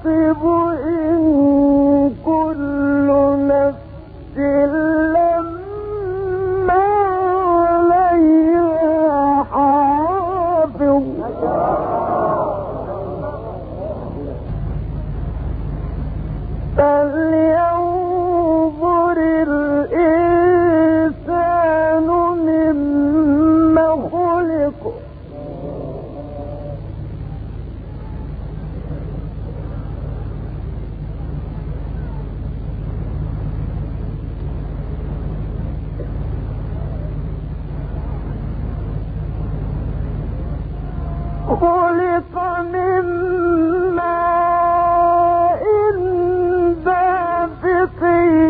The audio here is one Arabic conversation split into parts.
حاسب إن كل نفس لما عليها حافظ فلينظر الإنسان مما خلق خلق من ماء دافق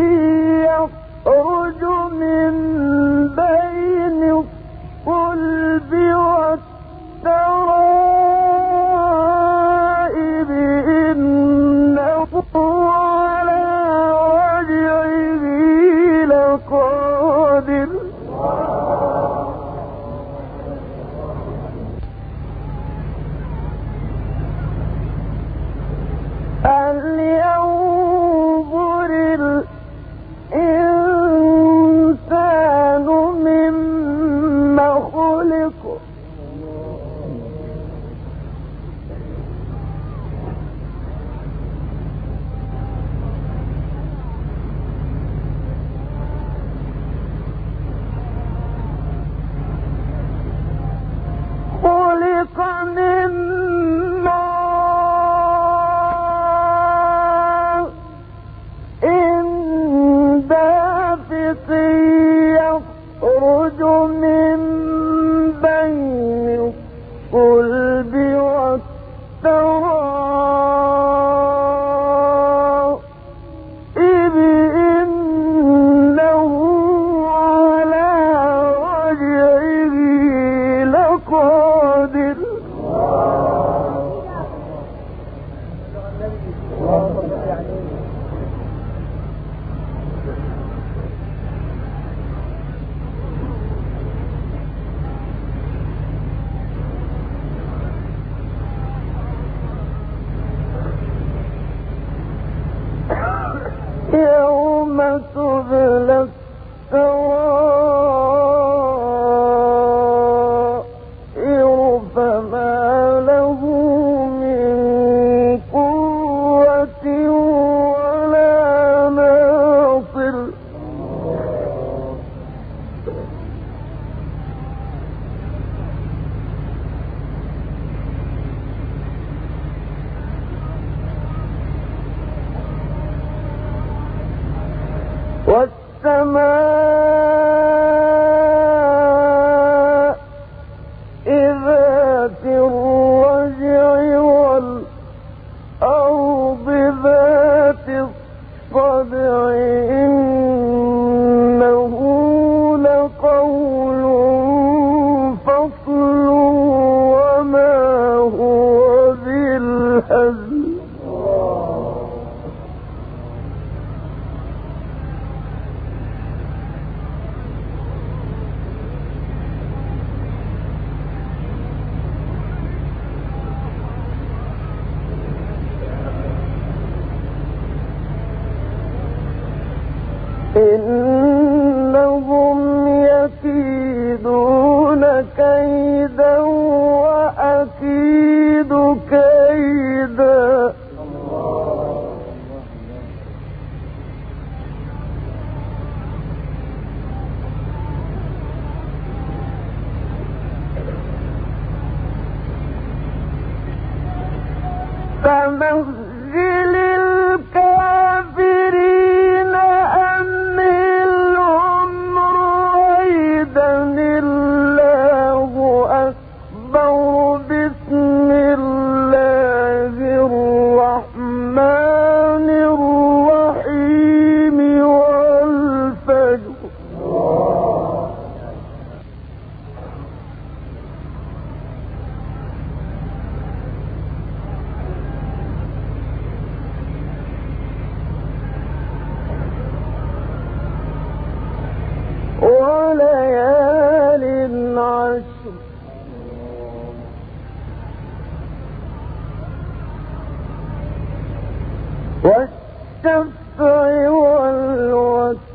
يخرج من بين الصلب والترائب إنه على رجعه لقادر فلينظر الإنسان مما خلق خلق من ماء دافق يخرج من بين الصلب والترائب إنه على رجعه لقادر يوم تبلى السرائر فما له من قوة ولا ناصر والسماء ذات الرجع والأرض ذات الصدع إنه لقول فصل وما هو بالهزل إنهم يكيدون كيدا وأكيد كيدا فمهل الكافرين أمهلهم رويدا الله أكبر بسم الله الرحمن الرحيم والفجر والشفع والوتر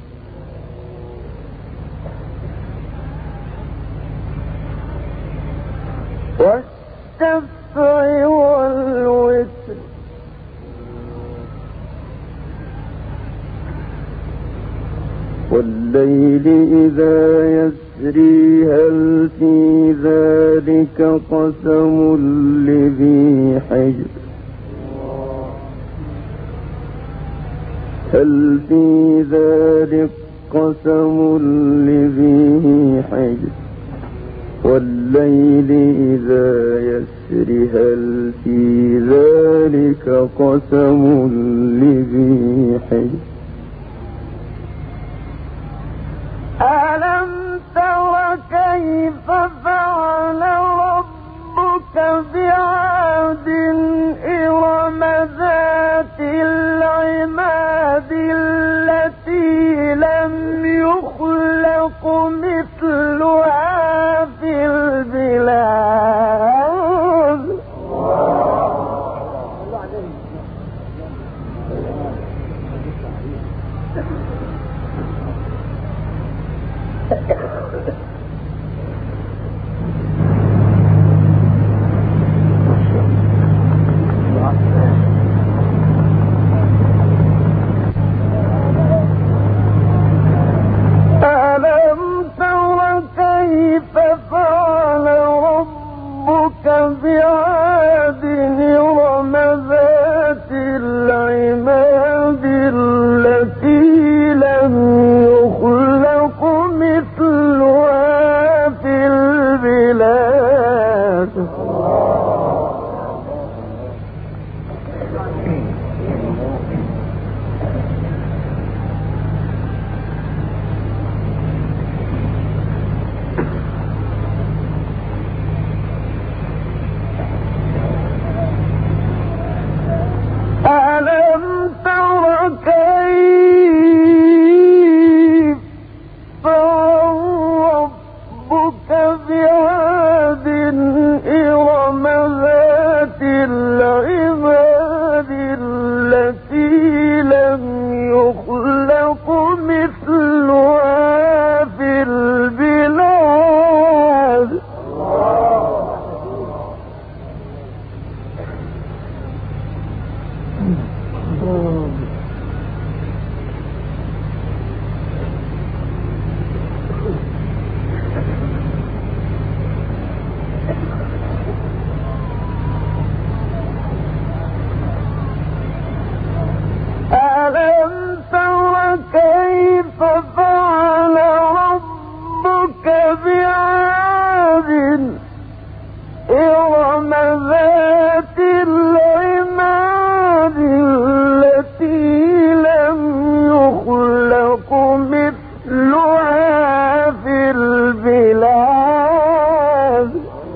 والشفع والوتر والليل إذا يسري هل في ذلك قسم لذي حجر هل في ذلك قسم لذي حجر والليل إذا يسري هل في ذلك قسم لذي حجر ألم تر كيف فعل ربك بعاد إرم ذات العماد التي لم يخلق مثلها في البلاد بعاد إرم ذات العماد التي لم يخلق مثلها في البلاد ألم تر كيف فعل ربك بعاد إرم ذات العماد التي لم يخلق مثلها في البلاد ألم تر كيف فعل ربك بعاد إرم ذات العماد التي لم يخلق مثلها في البلاد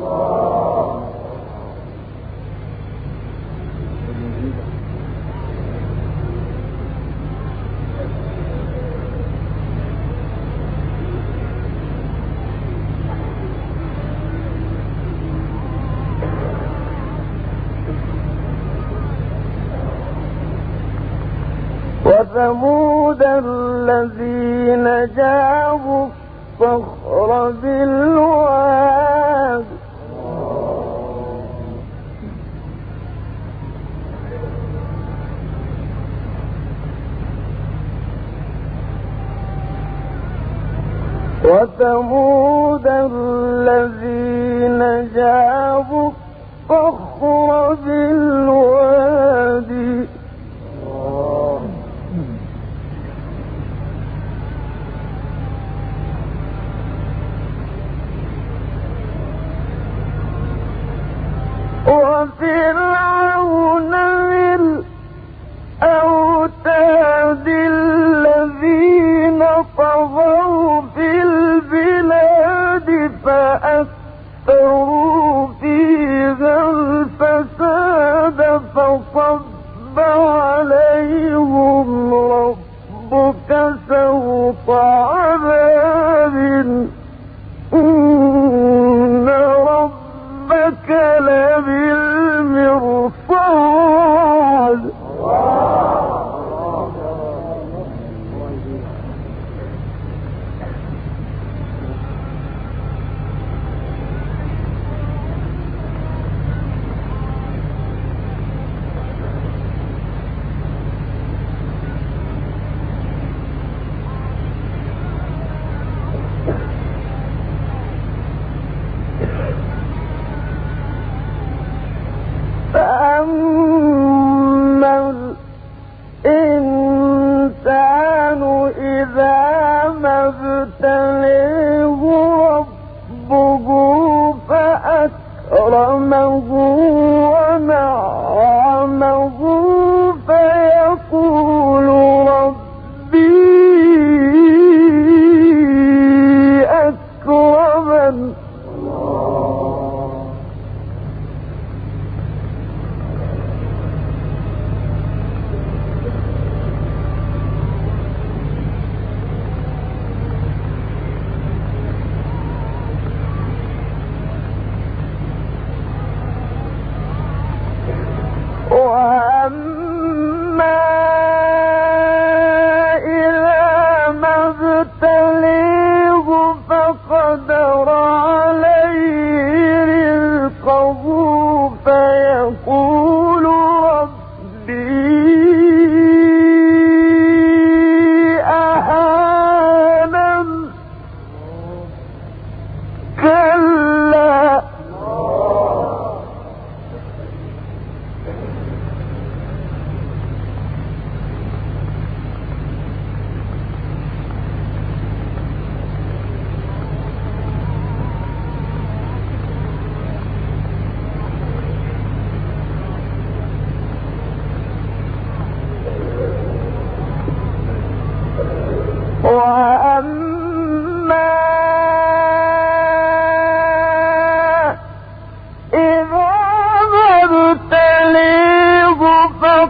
وثمود الذين جابوا الصخر بالواد وثمود الذين جابوا الصخر بالوادي وفرعون ذي الأوتاد الذين طغوا في البلاد فأكثروا فيها الفساد فصب عليهم ربك سوط عذاب إن ربك لبالمرصاد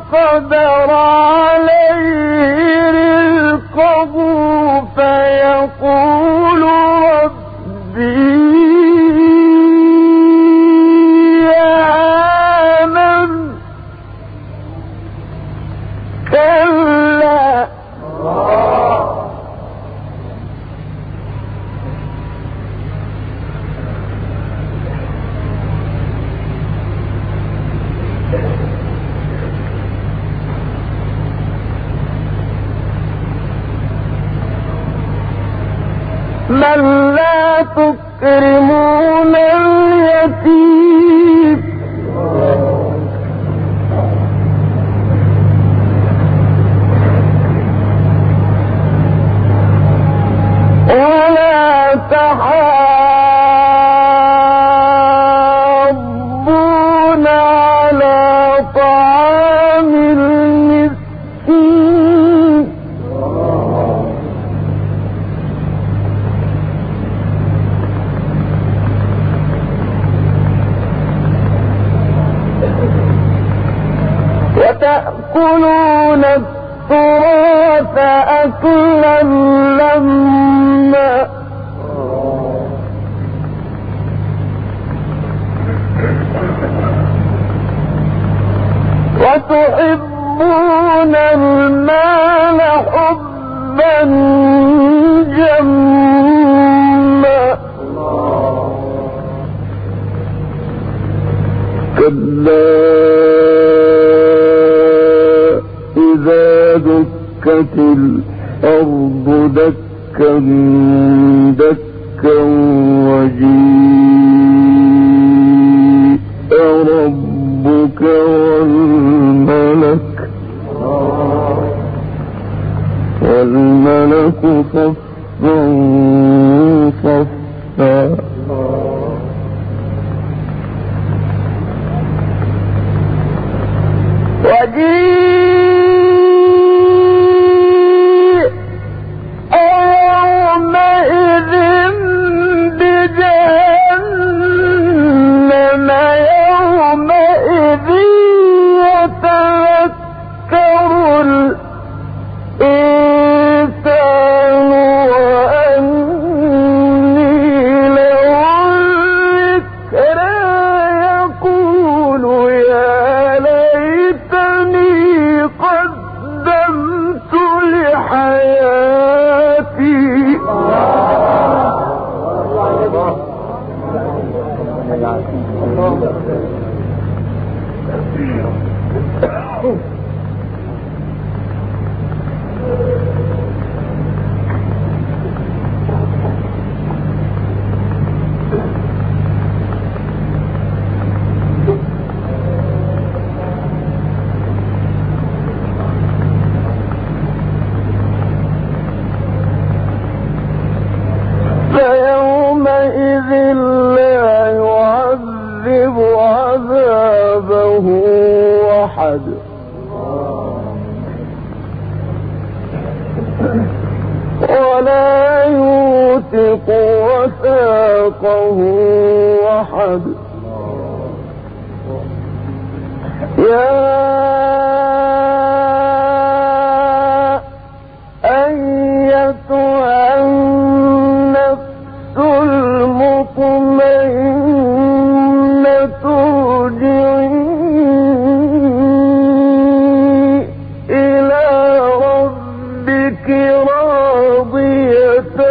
فقدر عليه رزقه فيقول ربي أهانن كلا من لا تكرمون اليتيم ولا تحاضون على طعام المسكين وتأكلون التراث أكلا لما وتحبون المال حبا جما كلا إذا دكت الأرض دكا دكا وجيء ربك والملك صفا صفا وجيء يومئذ بجهنم يومئذ يتذكر الإنسان وأني له الذكرى يقول يا ليتني قدمت لحياتي فيومئذ لا يعذب عذابه أحد ولا يوثق وثاقه أحد يا أيتها النفس المطمئنة ارجعي إلى ربك راضية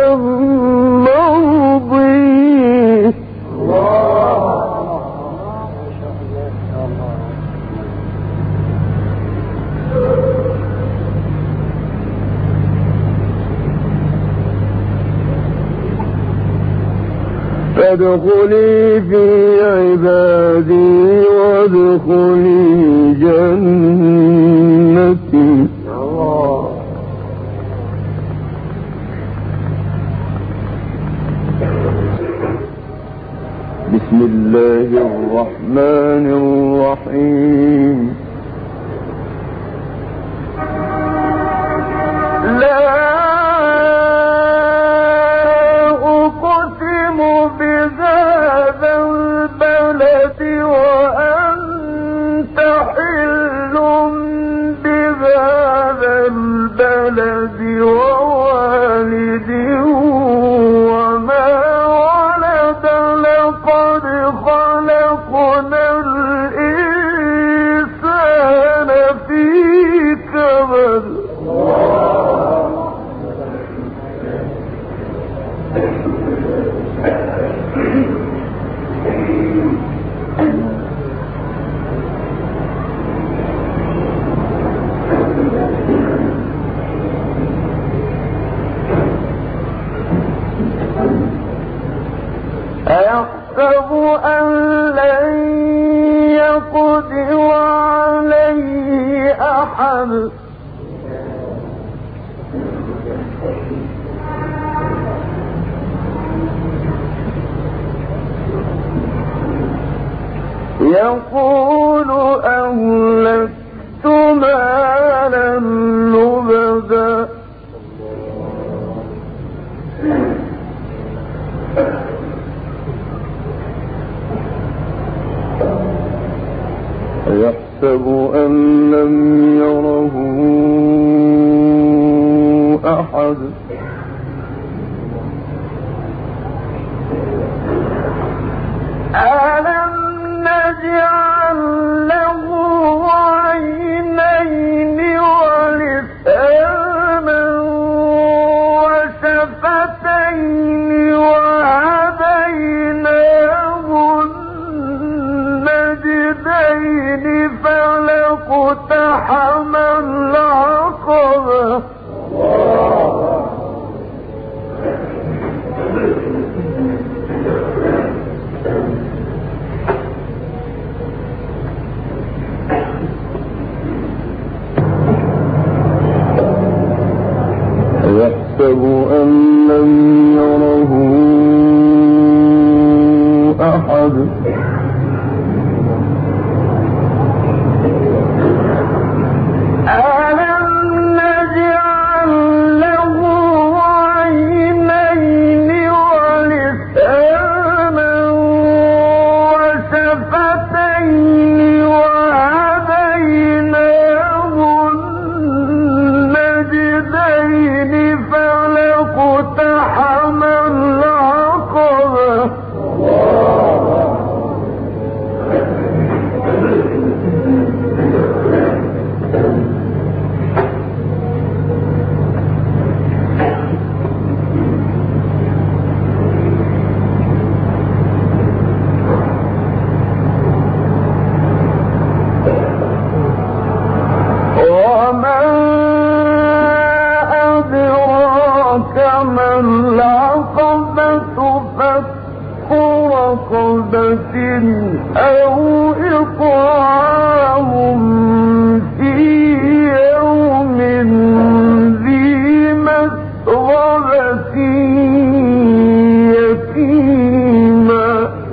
مرضية فادخلي في عبادي وادخلي جنتي بسم الله الرحمن الرحيم لا أقسم بهذا البلد وأنت حل ولد ووالد وما ولد لقد خلقنا الإنسان في كبد أيحسب أن لن يقدر عليه أحد يقول أهلكت مالا لبدا يحسب أن لم يره أحد ألم نجعل له عينين ولسانا وشفتين وهديناه النجدين فلاقتحم العقبة يحسب أن لم يره أحد ألم نجعل له عينين ولسانا وشفتين وهديناه النجدين فلاقتحم العقبة وما أدراك ما العقبة فك رقبة أو إطعام في يوم ذي مسغبة يتيما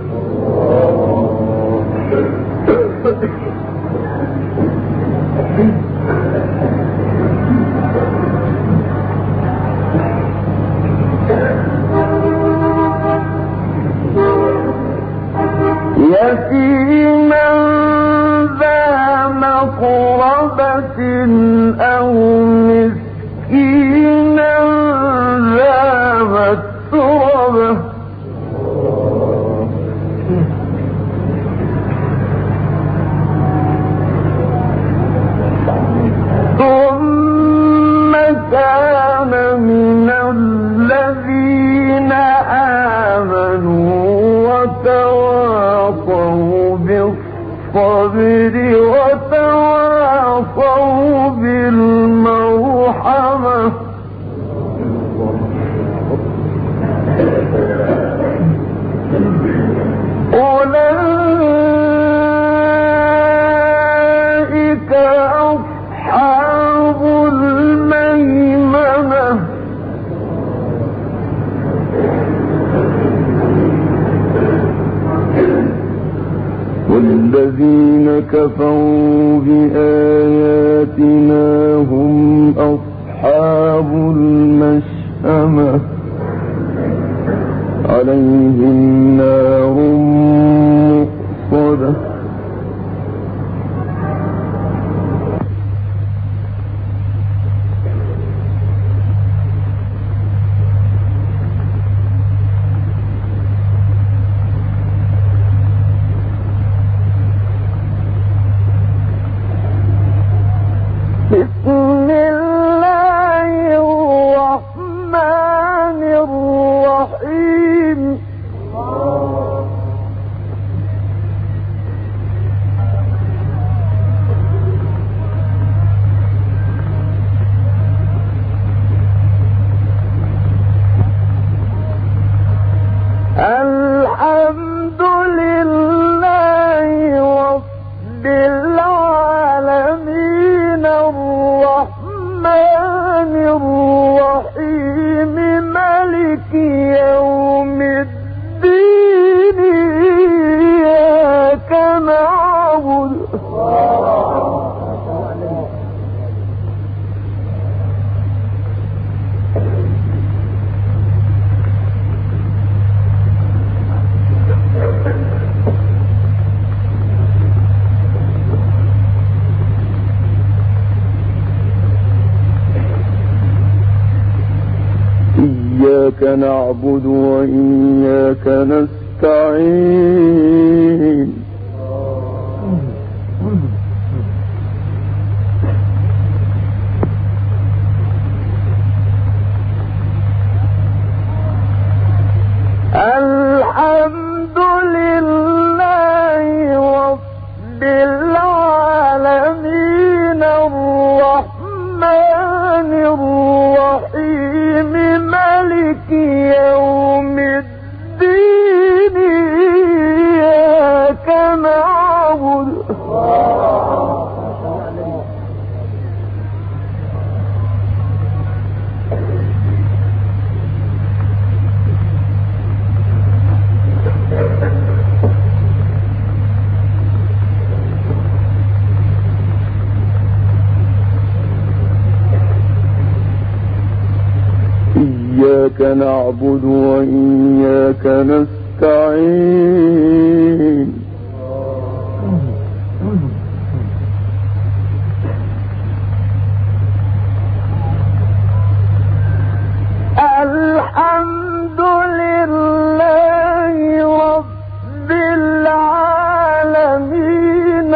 يتيما ذا مقربة أو مسكينا ذا متربة ثم كان من الذين آمنوا وتواصوا بالصبر وتواصوا بالصبر بسم الله الرحمن الرحيم الحمد لله رب العالمين الرحمن الرحيم مالك يوم الدين إياك نعبد إياك نعبد وإياك نستعين الحمد لله رب العالمين الرحمن الرحيم مالك يوم الدين إياك نعبد إياك نعبد وإياك نستعين الحمد لله رب العالمين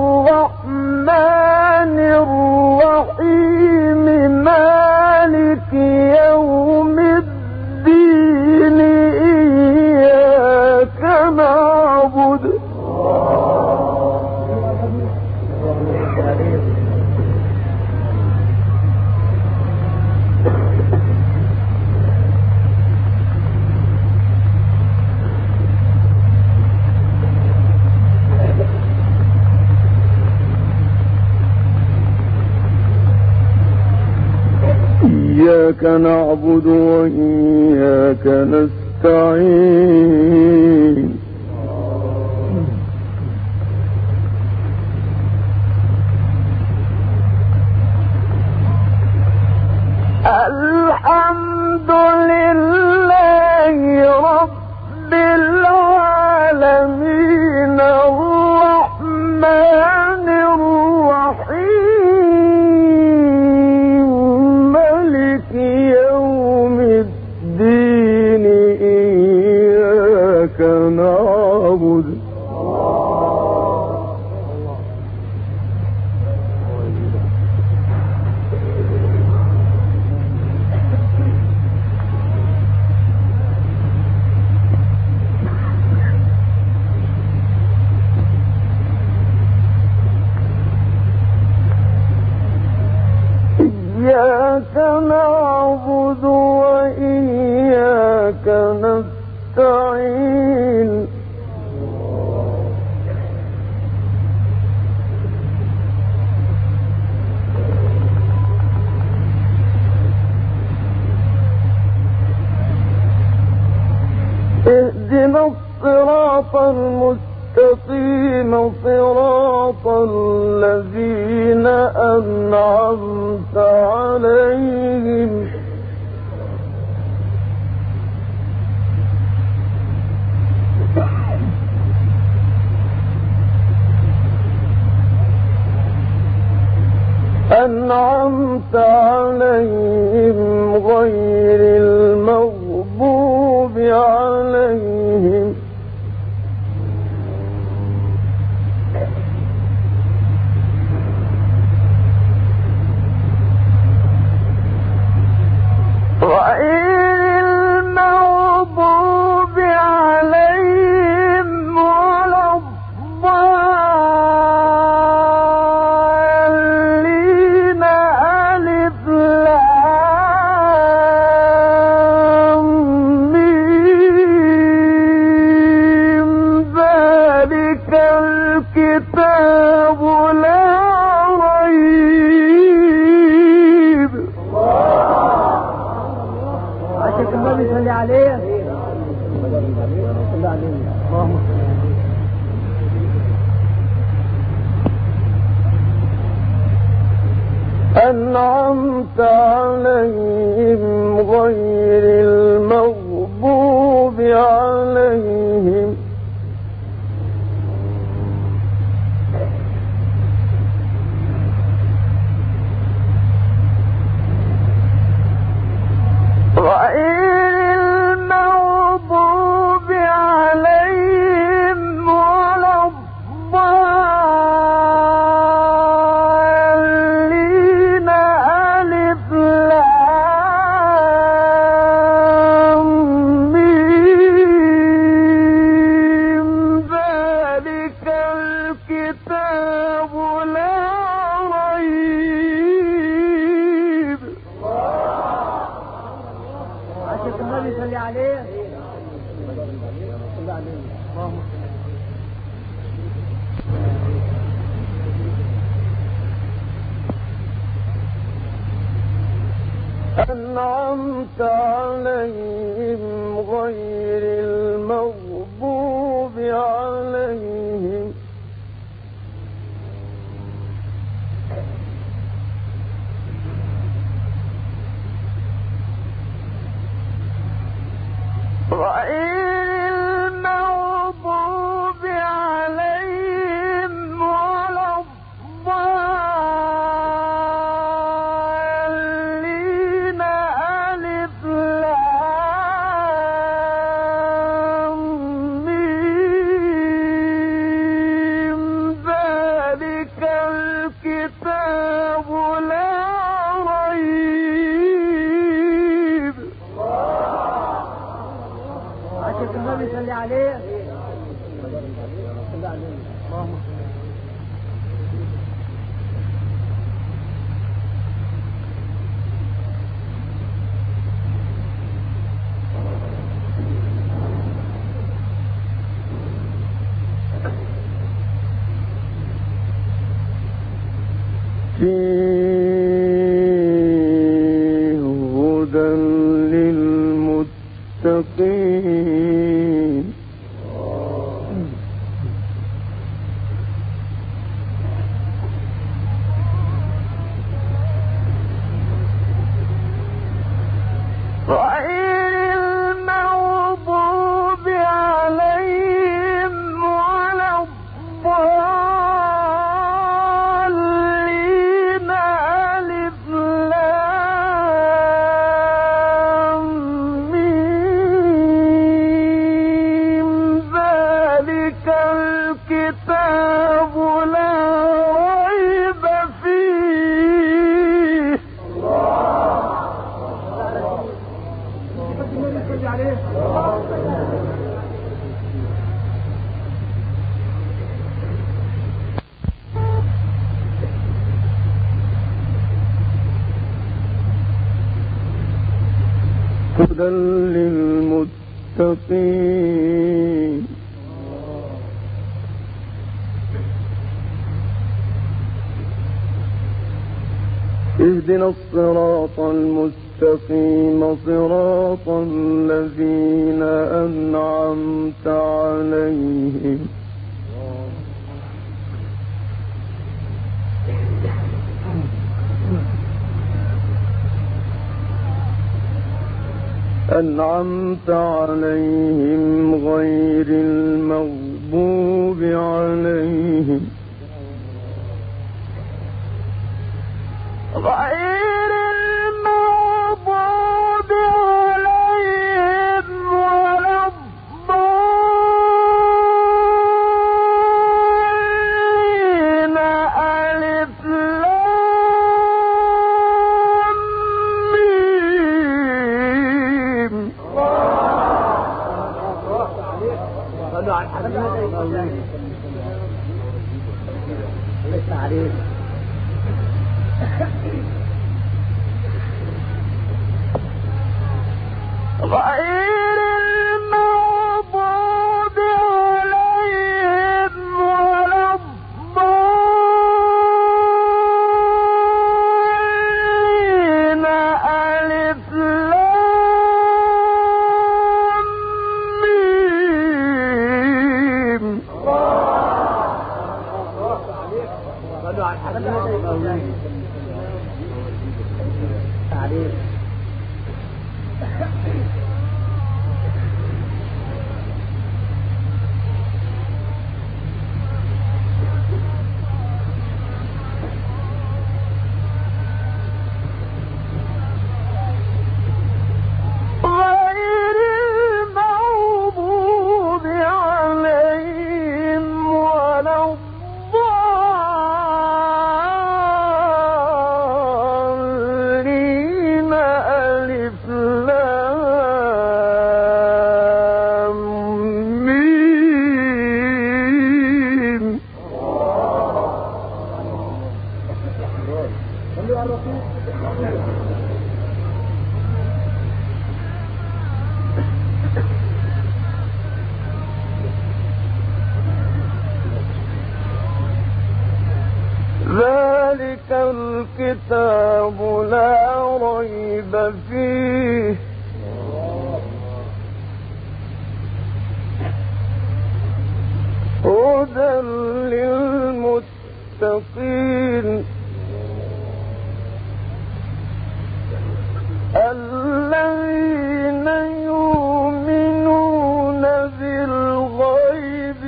الرحمن الرحيم مالك يوم الدين إياك نعبد إياك نعبد وإياك نستعين الحمد لله رب العالمين الرحمن الرحيم مالك يوم الدين إياك نعبد إياك نعبد وإياك نستعين اهدنا الصراط المستقيم صراط الذين أنعمت عليهم غير المغضوب عليهم أنعمت عليهم غير المغضوب عليهم أنعمت عليهم غير المغضوب عليهم فيه هدى للمتقين هدى للمتقين اهدنا الصراط المستقيم صراط الذين أنعمت عليهم غير المغضوب عليهم ولا الضالين ألف لام ميم صلوا على الحبيب غير المغضوب عليهم ولا الضالين ألف لام ميم صلوا على الحبيب ذلك الكتاب لا ريب فيه هدى للمتقين الذين يؤمنون بالغيب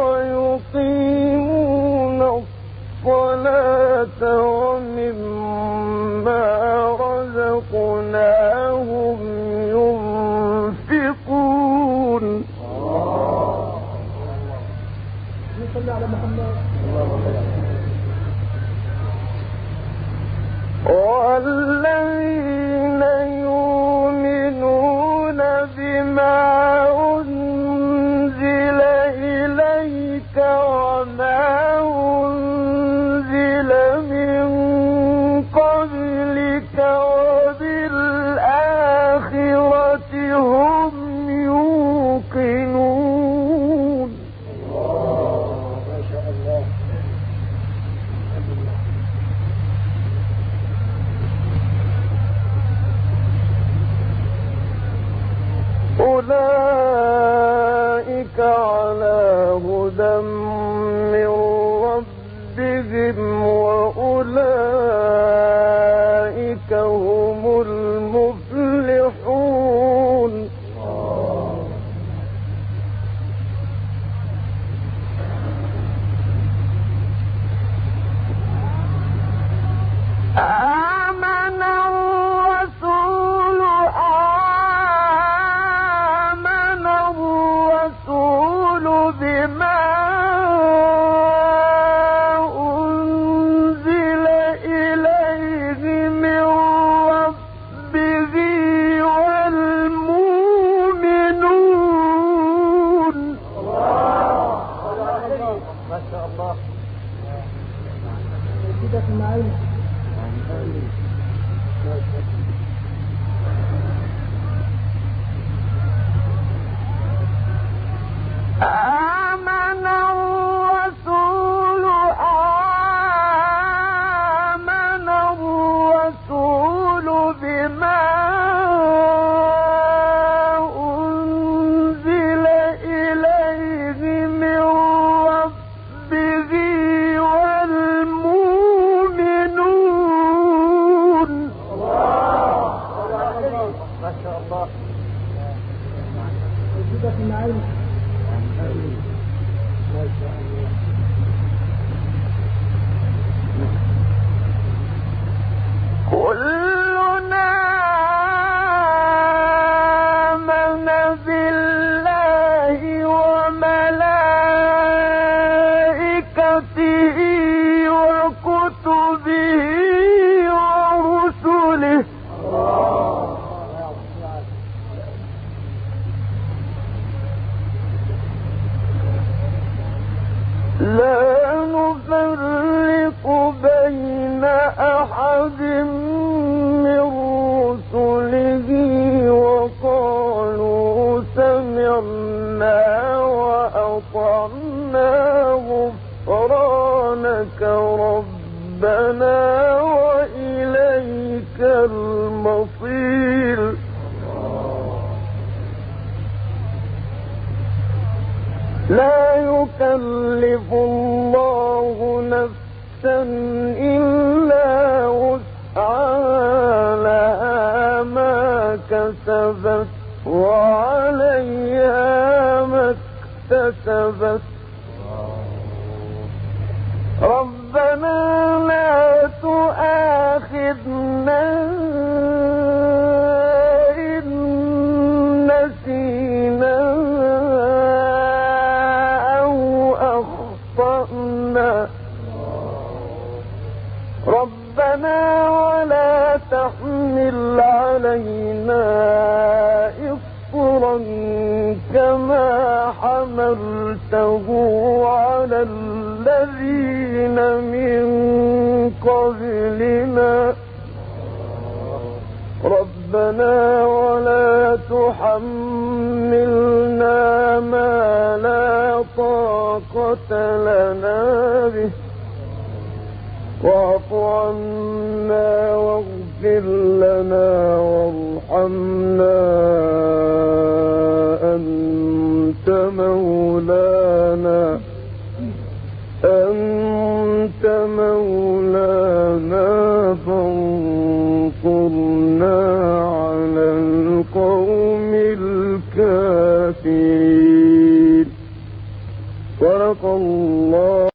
ويقيمون الصلاة ومما رزقناهم ينفقون والذين يؤمنون بما أنزل إليك وما أنزل من قبلك وبالآخرة هم يوقنون ما شاء الله. أولئك على هدى من ربهم وأولئك هم المفلحون آمن الرسول بما أنزل إليه من ربه والمؤمنون ما شاء الله. آمن الرسول بما أنزل إليه من ربه والمؤمنون ما شاء الله. كلنا آمن بالله وملائكته وكتبه ورسله لا نفرق بين أحد من رسله وقالوا سمعنا وأطعنا غفرانك ربنا وإليك المصير لا يكلف الله نفسا إلا وسعها كسبت وعليها ما اكتسبت ربنا لا تؤاخذنا إن نسينا أو أخطأنا ربنا ولا تحمل علينا إصرا كما حملته على الذين من قبلنا ربنا ولا تحملنا ما لا طاقة لنا به واعف عنا واغفر لنا وارحمنا أنت مولانا فانصرنا على القوم الكافرين. صدق الله.